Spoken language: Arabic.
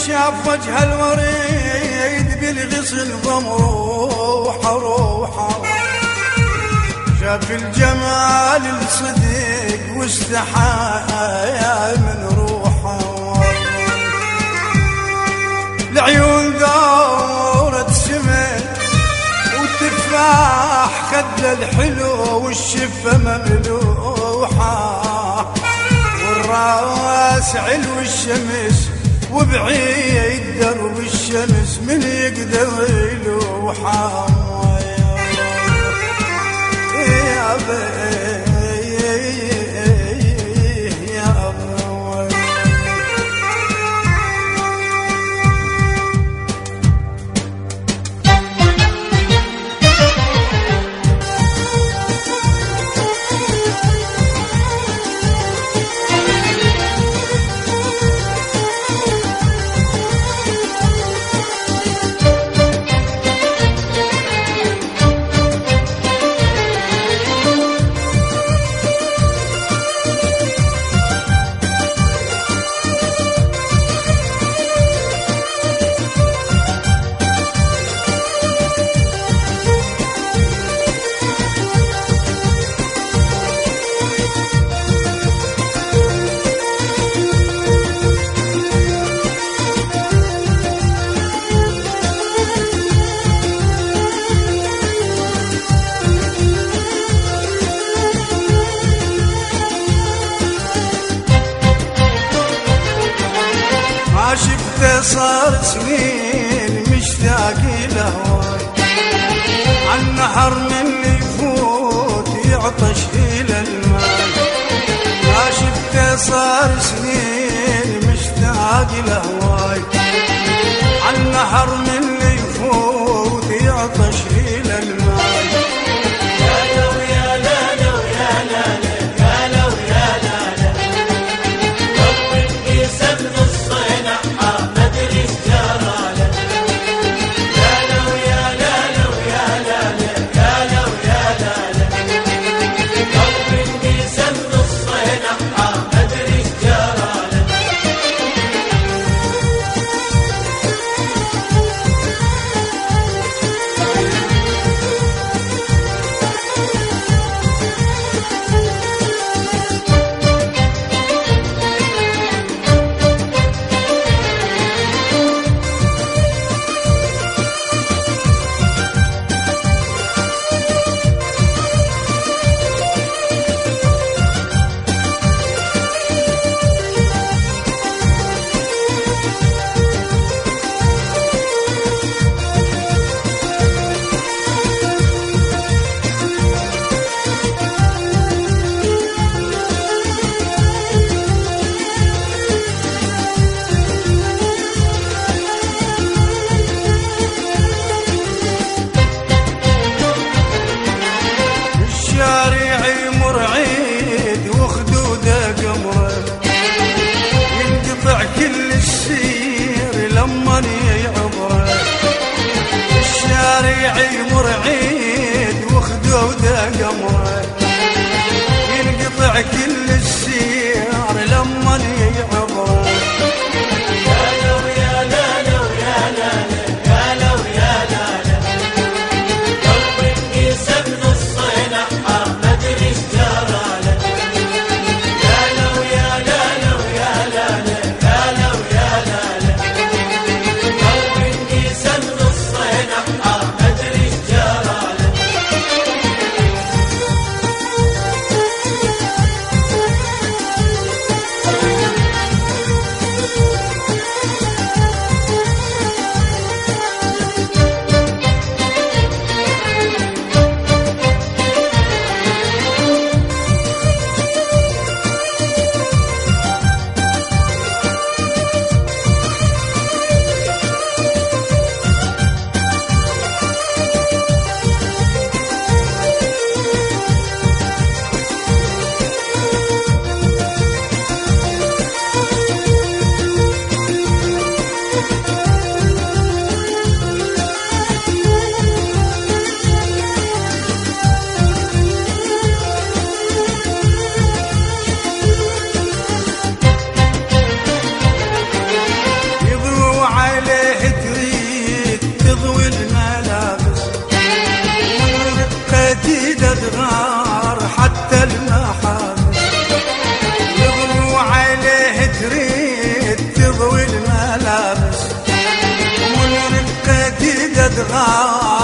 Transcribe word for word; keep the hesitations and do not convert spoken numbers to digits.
شاف وجه الوريد بالغسل ضمروحه روحه، شاف الجمال الصديق واستحى من روحه، العيون دورة سمن وتفاح خد الحلو والشفة مملوحة، والراس علو الشمس وبعيد درب الشمس من يقدر يلوحه يا بيه يا بيه. ما شفته صار سنين مشتاق لهواي، عالنهر من يفوت يعطش إلى الماء، ما شفته صار سنين مشتاق لهواي، عالنهر من يفوت يعطش إلى الماء. يمر عيد وخدوده قمره، ينقطع كل السير لما يعبره. يا لو يا لا لو يا لا يا لو يا لا لا، قلب انقسم نصين ما ادري ايش جرى له. يا لو يا لا لو يا لا يا لو يا لا لا، قلب انقسم نصين ما ادري ايش جرى له. الغالي